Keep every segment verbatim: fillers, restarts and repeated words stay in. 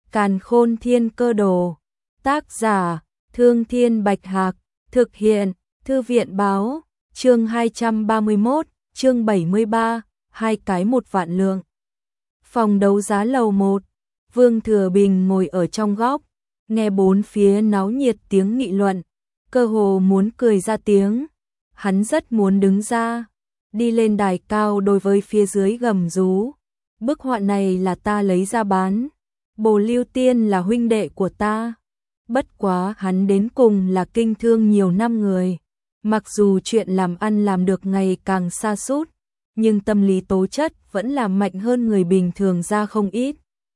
Càn Khôn Thiên Cơ Đồ. Tác giả: Thương Thiên Bạch Hạc. Thực hiện: Thư viện báo. Chương hai trăm ba mươi mốt, chương bảy mươi ba, hai cái một vạn lượng. Phòng đấu giá lầu một. Vương Thừa Bình ngồi ở trong góc, nghe bốn phía náo nhiệt tiếng nghị luận, cơ hồ muốn cười ra tiếng. Hắn rất muốn đứng ra, đi lên đài cao đối với phía dưới gầm rú. Bức họa này là ta lấy ra bán. Bồ Lưu Tiên là huynh đệ của ta. Bất quá hắn đến cùng là kinh thương nhiều năm người. Mặc dù chuyện làm ăn làm được ngày càng sa sút, nhưng tâm lý tố chất vẫn là mạnh hơn người bình thường ra không ít.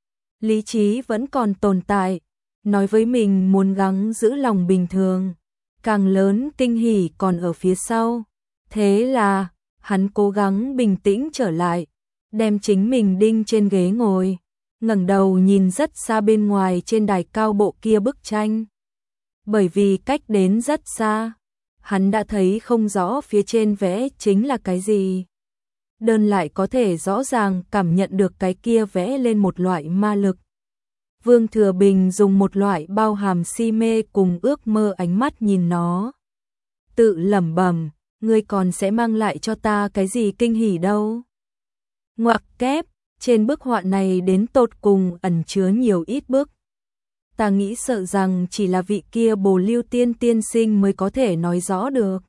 Lý trí vẫn còn tồn tại, nói với mình muốn gắng giữ lòng bình thường. Càng lớn kinh hỉ còn ở phía sau. Thế là, hắn cố gắng bình tĩnh trở lại, đem chính mình đinh trên ghế ngồi, ngẩng đầu nhìn rất xa bên ngoài trên đài cao bộ kia bức tranh. Bởi vì cách đến rất xa, hắn đã thấy không rõ phía trên vẽ chính là cái gì. Đơn lại có thể rõ ràng cảm nhận được cái kia vẽ lên một loại ma lực. Vương Thừa Bình dùng một loại bao hàm si mê cùng ước mơ ánh mắt nhìn nó. Tự lẩm bẩm, ngươi còn sẽ mang lại cho ta cái gì kinh hỉ đâu. Ngoặc kép, trên bức họa này đến tột cùng ẩn chứa nhiều ít bức. Ta nghĩ sợ rằng chỉ là vị kia Bồ Lưu Tiên tiên sinh mới có thể nói rõ được.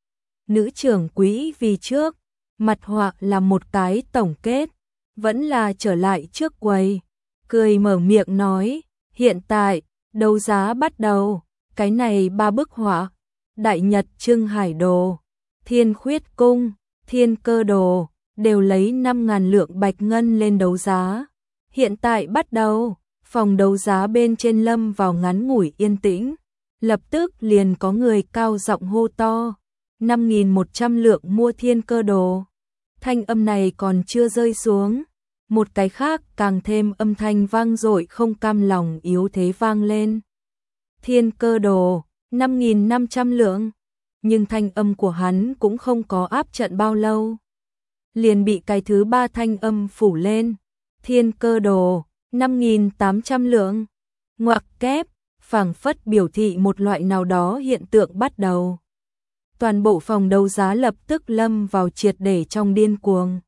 Nữ trưởng quỹ vì trước, mặt họa là một cái tổng kết, vẫn là trở lại trước quầy, cười mở miệng nói, hiện tại, đấu giá bắt đầu, cái này ba bức họa, Đại Nhật Trưng Hải Đồ, Thiên Khuyết Cung, Thiên Cơ Đồ, đều lấy năm ngàn lượng bạch ngân lên đấu giá. Hiện tại bắt đầu, phòng đấu giá bên trên lâm vào ngắn ngủi yên tĩnh, lập tức liền có người cao giọng hô to, năm nghìn một trăm lượng mua Thiên Cơ Đồ. Thanh âm này còn chưa rơi xuống, một cái khác càng thêm âm thanh vang dội không cam lòng yếu thế vang lên. Thiên Cơ Đồ, năm nghìn năm trăm lượng, nhưng thanh âm của hắn cũng không có áp trận bao lâu. Liền bị cái thứ ba thanh âm phủ lên. Thiên Cơ Đồ, năm nghìn tám trăm lượng. Ngoặc kép, phảng phất biểu thị một loại nào đó hiện tượng bắt đầu. Toàn bộ phòng đấu giá lập tức lâm vào triệt để trong điên cuồng.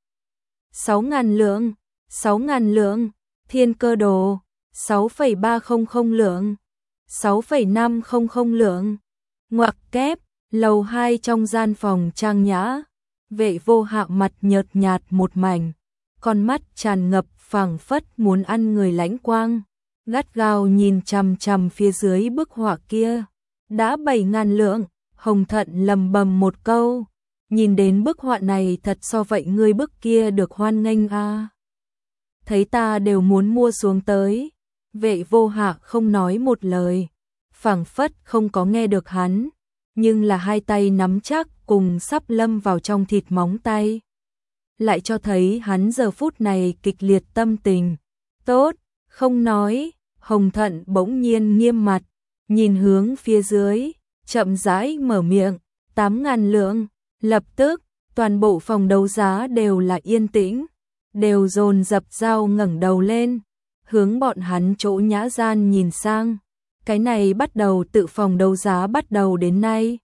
sáu ngàn lượng, sáu ngàn lượng, Thiên Cơ Đồ, sáu phẩy ba không không lượng, sáu phẩy năm không không lượng. Ngoặc kép, lầu hai trong gian phòng trang nhã. Vệ Vô Hạo mặt nhợt nhạt một mảnh, con mắt tràn ngập phảng phất muốn ăn người lãnh quang, gắt gao nhìn chằm chằm phía dưới bức họa kia. Đã bảy ngàn lượng, Hồng Thận lầm bầm một câu, nhìn đến bức họa này thật so vậy ngươi bức kia được hoan nghênh a. À. Thấy ta đều muốn mua xuống tới. Vệ Vô Hạo không nói một lời, phảng phất không có nghe được hắn, nhưng là hai tay nắm chắc cùng sắp lâm vào trong thịt móng tay. Lại cho thấy hắn giờ phút này kịch liệt tâm tình. Tốt, không nói. Hồng Thận bỗng nhiên nghiêm mặt, nhìn hướng phía dưới, chậm rãi mở miệng, tám ngàn lượng. Lập tức, toàn bộ phòng đấu giá đều là yên tĩnh, đều dồn dập dao ngẩng đầu lên, hướng bọn hắn chỗ nhã gian nhìn sang. Cái này bắt đầu tự phòng đấu giá bắt đầu đến nay.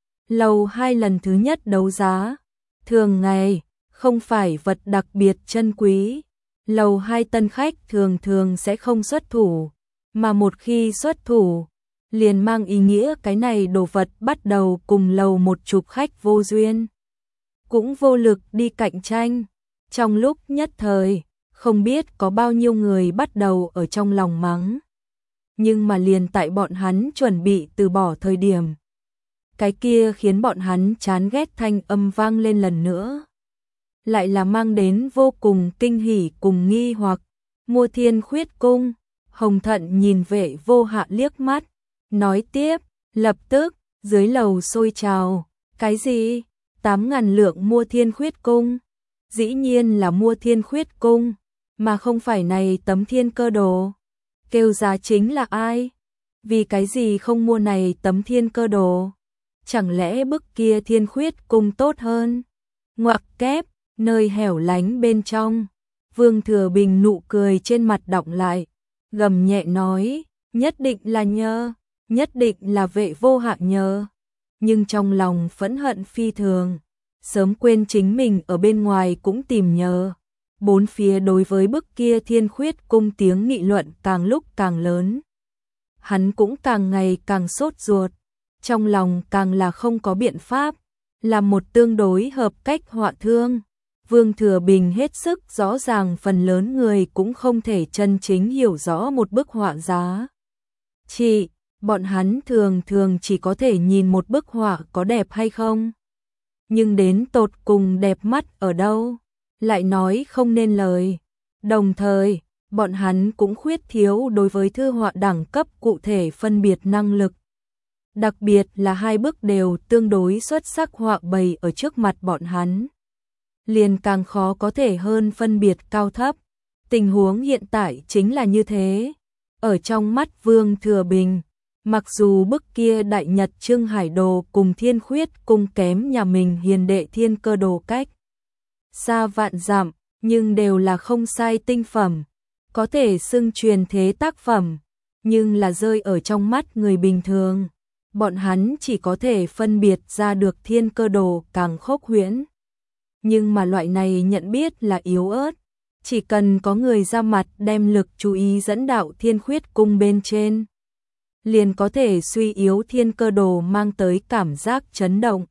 Lầu hai lần thứ nhất đấu giá, thường ngày, không phải vật đặc biệt chân quý. Lầu hai tân khách thường thường sẽ không xuất thủ, mà một khi xuất thủ, liền mang ý nghĩa cái này đồ vật bắt đầu cùng lầu một chục khách vô duyên. Cũng vô lực đi cạnh tranh. Trong lúc nhất thời, không biết có bao nhiêu người bắt đầu ở trong lòng mắng. Nhưng mà liền tại bọn hắn chuẩn bị từ bỏ thời điểm, cái kia khiến bọn hắn chán ghét thanh âm vang lên lần nữa. Lại là mang đến vô cùng kinh hỉ cùng nghi hoặc. Mua Thiên Khuyết Cung. Hồng Thận nhìn Vệ Vô Hạo liếc mắt, nói tiếp, lập tức, dưới lầu sôi trào. Cái gì? tám ngàn lượng mua Thiên Khuyết Cung? Dĩ nhiên là mua Thiên Khuyết Cung, mà không phải này tấm Thiên Cơ Đồ. Kêu giá chính là ai? Vì cái gì không mua này tấm Thiên Cơ Đồ? Chẳng lẽ bức kia Thiên Khuyết Cung tốt hơn? Ngoặc kép, nơi hẻo lánh bên trong, Vương Thừa Bình nụ cười trên mặt đọng lại, gầm nhẹ nói, nhất định là nhờ, nhất định là Vệ Vô Hạ nhờ. Nhưng trong lòng phẫn hận phi thường, sớm quên chính mình ở bên ngoài cũng tìm nhờ. Bốn phía đối với bức kia Thiên Khuyết cung tiếng nghị luận càng lúc càng lớn. Hắn cũng càng ngày càng sốt ruột, trong lòng càng là không có biện pháp, là một tương đối hợp cách họa thương. Vương Thừa Bình hết sức rõ ràng phần lớn người cũng không thể chân chính hiểu rõ một bức họa giá trị, bọn hắn thường thường chỉ có thể nhìn một bức họa có đẹp hay không. Nhưng đến tột cùng đẹp mắt ở đâu, lại nói không nên lời. Đồng thời, bọn hắn cũng khuyết thiếu đối với thư họa đẳng cấp cụ thể phân biệt năng lực. Đặc biệt là hai bức đều tương đối xuất sắc họa bày ở trước mặt bọn hắn, liền càng khó có thể hơn phân biệt cao thấp. Tình huống hiện tại chính là như thế. Ở trong mắt Vương Thừa Bình, mặc dù bức kia Đại Nhật Trưng Hải Đồ cùng Thiên Khuyết cung kém nhà mình Hiền Đệ Thiên Cơ Đồ cách xa vạn dặm, nhưng đều là không sai tinh phẩm, có thể xưng truyền thế tác phẩm, nhưng là rơi ở trong mắt người bình thường, bọn hắn chỉ có thể phân biệt ra được Thiên Cơ Đồ càng khốc huyễn. Nhưng mà loại này nhận biết là yếu ớt, chỉ cần có người ra mặt đem lực chú ý dẫn đạo Thiên Khuyết cung bên trên, liền có thể suy yếu Thiên Cơ Đồ mang tới cảm giác chấn động.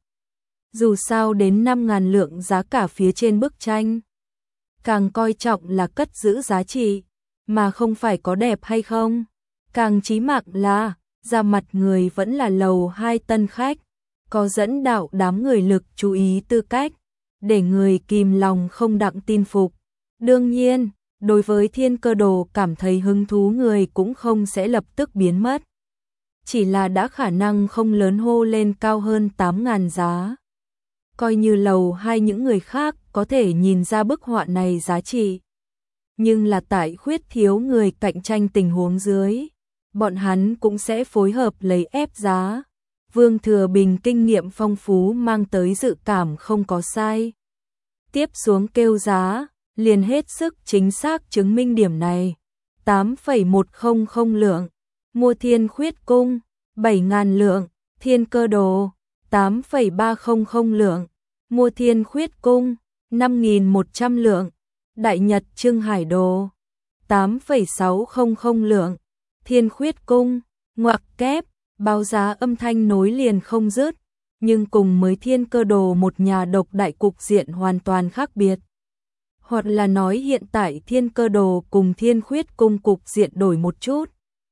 Dù sao đến năm ngàn lượng giá cả phía trên bức tranh, càng coi trọng là cất giữ giá trị, mà không phải có đẹp hay không. Càng chí mạng là, ra mặt người vẫn là lầu hai tân khách, có dẫn đạo đám người lực chú ý tư cách, để người kìm lòng không đặng tin phục. Đương nhiên, đối với Thiên Cơ Đồ cảm thấy hứng thú người cũng không sẽ lập tức biến mất. Chỉ là đã khả năng không lớn hô lên cao hơn tám ngàn giá. Coi như lầu hai những người khác có thể nhìn ra bức họa này giá trị. Nhưng là tại khuyết thiếu người cạnh tranh tình huống dưới, bọn hắn cũng sẽ phối hợp lấy ép giá. Vương Thừa Bình kinh nghiệm phong phú mang tới dự cảm không có sai. Tiếp xuống kêu giá, liền hết sức chính xác chứng minh điểm này. tám phẩy một không không lượng, mua Thiên Khuyết cung, bảy ngàn lượng, Thiên Cơ Đồ, tám phẩy ba không không lượng, mua Thiên Khuyết cung, năm nghìn một trăm lượng, Đại Nhật Trưng Hải Đồ, tám phẩy sáu không không lượng, Thiên Khuyết cung, ngoặc kép, báo giá âm thanh nối liền không dứt, nhưng cùng mới Thiên Cơ Đồ một nhà độc đại cục diện hoàn toàn khác biệt. Hoặc là nói hiện tại Thiên Cơ Đồ cùng Thiên Khuyết cung cục diện đổi một chút.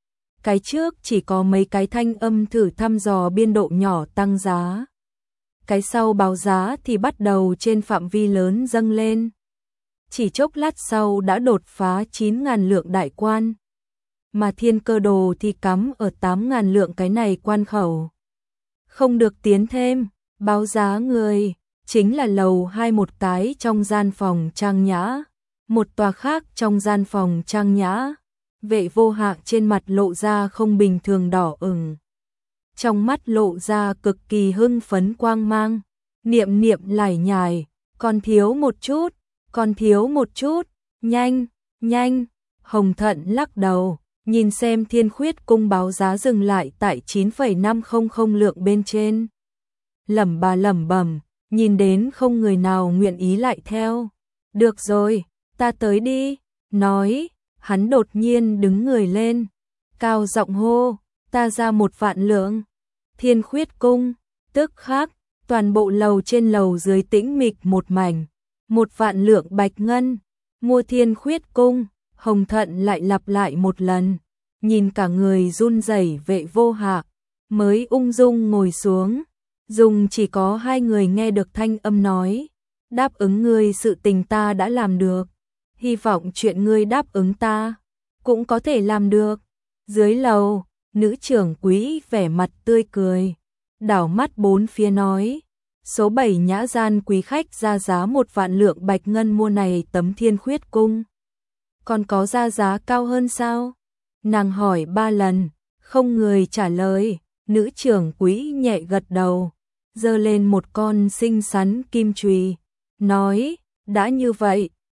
Cái trước chỉ có mấy cái thanh âm thử thăm dò biên độ nhỏ tăng giá. Cái sau báo giá thì bắt đầu trên phạm vi lớn dâng lên. Chỉ chốc lát sau đã đột phá chín ngàn lượng đại quan. Mà Thiên Cơ Đồ thì cắm ở tám ngàn lượng cái này quan khẩu. Không được tiến thêm, báo giá người, chính là lầu hai một cái trong gian phòng trang nhã, một tòa khác trong gian phòng trang nhã. Vệ Vô Hạ trên mặt lộ ra không bình thường đỏ ửng, trong mắt lộ ra cực kỳ hưng phấn quang mang, niệm niệm lải nhải, còn thiếu một chút, còn thiếu một chút, nhanh, nhanh. Hồng Thận lắc đầu, nhìn xem Thiên Khuyết cung báo giá dừng lại tại chín phẩy năm không không lượng bên trên. Lẩm bà lẩm bẩm, nhìn đến không người nào nguyện ý lại theo. Được rồi, ta tới đi, nói. Hắn đột nhiên đứng người lên, cao giọng hô, ta ra một vạn lượng. Thiên Khuyết cung, tức khắc, toàn bộ lầu trên lầu dưới tĩnh mịch một mảnh, một vạn lượng bạch ngân, mua Thiên Khuyết cung. Hồng Thận lại lặp lại một lần, nhìn cả người run rẩy Vệ Vô Hạ, mới ung dung ngồi xuống, dùng chỉ có hai người nghe được thanh âm nói, đáp ứng ngươi sự tình ta đã làm được. Hy vọng chuyện ngươi đáp ứng ta cũng có thể làm được. Dưới lầu, nữ trưởng quỹ vẻ mặt tươi cười, đảo mắt bốn phía nói, số bảy nhã gian quý khách ra giá một vạn lượng bạch ngân mua này tấm Thiên Khuyết cung. Còn có ra giá cao hơn sao? Nàng hỏi ba lần, không người trả lời. Nữ trưởng quỹ nhẹ gật đầu, giơ lên một con xinh xắn kim chùy, nói, đã như vậy,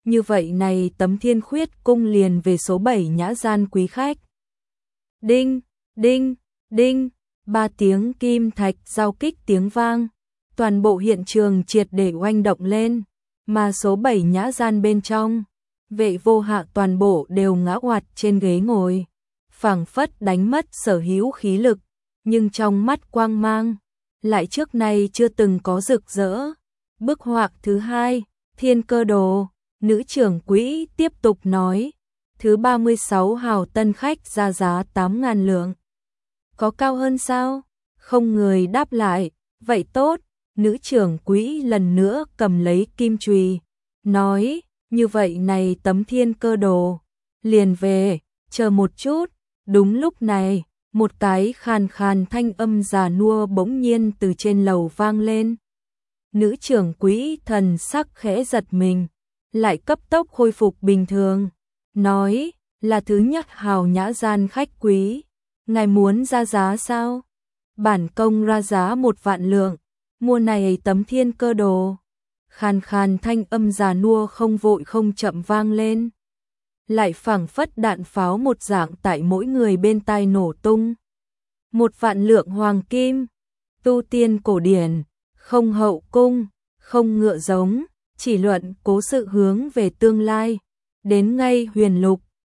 như vậy này tấm Thiên Khuyết cung liền về số bảy nhã gian quý khách. Đinh, đinh, đinh, ba tiếng kim thạch giao kích tiếng vang, toàn bộ hiện trường triệt để oanh động lên, mà số bảy nhã gian bên trong, Vệ Vô Hạ toàn bộ đều ngã oạt trên ghế ngồi, phảng phất đánh mất sở hữu khí lực, nhưng trong mắt quang mang lại trước nay chưa từng có rực rỡ. Bức họa thứ hai, Thiên Cơ Đồ, nữ trưởng quỹ tiếp tục nói, thứ ba mươi sáu hào tân khách ra giá tám ngàn lượng. Có cao hơn sao? Không người đáp lại, vậy tốt, nữ trưởng quỹ lần nữa cầm lấy kim chùy, nói, như vậy này tấm Thiên Cơ Đồ, liền về, chờ một chút. Đúng lúc này, một cái khàn khàn thanh âm già nua bỗng nhiên từ trên lầu vang lên. Nữ trưởng quỹ thần sắc khẽ giật mình, lại cấp tốc khôi phục bình thường, nói, là thứ nhất hào nhã gian khách quý, ngài muốn ra giá sao? Bản công ra giá một vạn lượng, mua này tấm Thiên Cơ Đồ. Khàn khàn thanh âm già nua không vội không chậm vang lên, lại phảng phất đạn pháo một dạng tại mỗi người bên tai nổ tung. Một vạn lượng hoàng kim, tu tiên cổ điển, không hậu cung, không ngựa giống, chỉ luận cố sự hướng về tương lai, đến ngay huyền lục,